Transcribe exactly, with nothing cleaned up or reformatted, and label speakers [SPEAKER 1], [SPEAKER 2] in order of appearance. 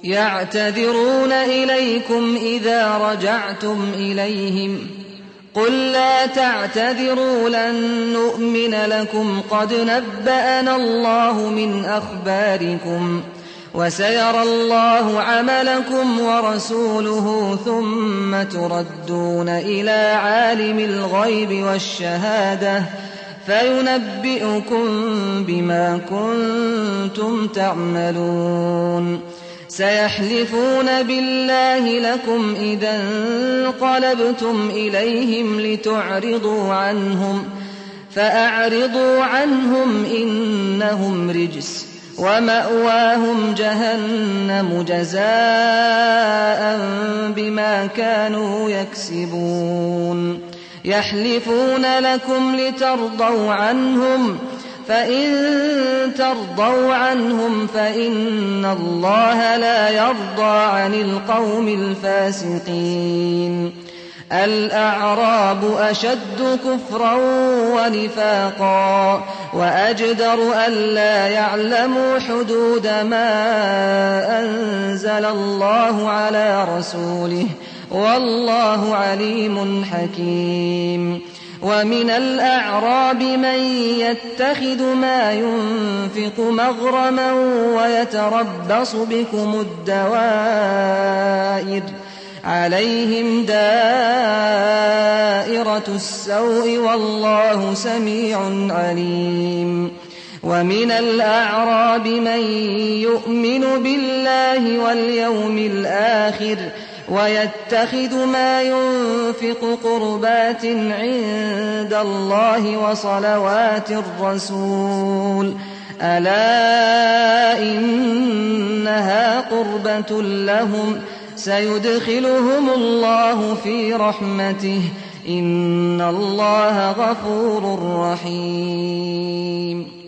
[SPEAKER 1] يعتذرون إليكم إذا رجعتم إليهم قل لا تعتذروا لن نؤمن لكم قد نبأنا الله من أخباركم وسيرى الله عملكم ورسوله ثم تردون إلى عالم الغيب والشهادة فينبئكم بما كنتم تعملون سيحلفون بالله لكم إذا انقلبتم إليهم لتعرضوا عنهم فأعرضوا عنهم إنهم رجس ومأواهم جهنم جزاء بما كانوا يكسبون يحلفون لكم لترضوا عنهم فإن ترضوا عنهم فإن الله لا يرضى عن القوم الفاسقين الأعراب أشد كفرا ونفاقا وأجدر ألا يعلموا حدود ما أنزل الله على رسوله والله عليم حكيم ومن الأعراب من يتخذ ما ينفق مغرما ويتربص بكم الدوائر عليهم دائرة السوء والله سميع عليم ومن الأعراب من يؤمن بالله واليوم الآخر ويتخذ ما ينفق قربات عند الله وصلوات الرسول ألا إنها قربة لهم سيدخلهم الله في رحمته إن الله غفور رحيم.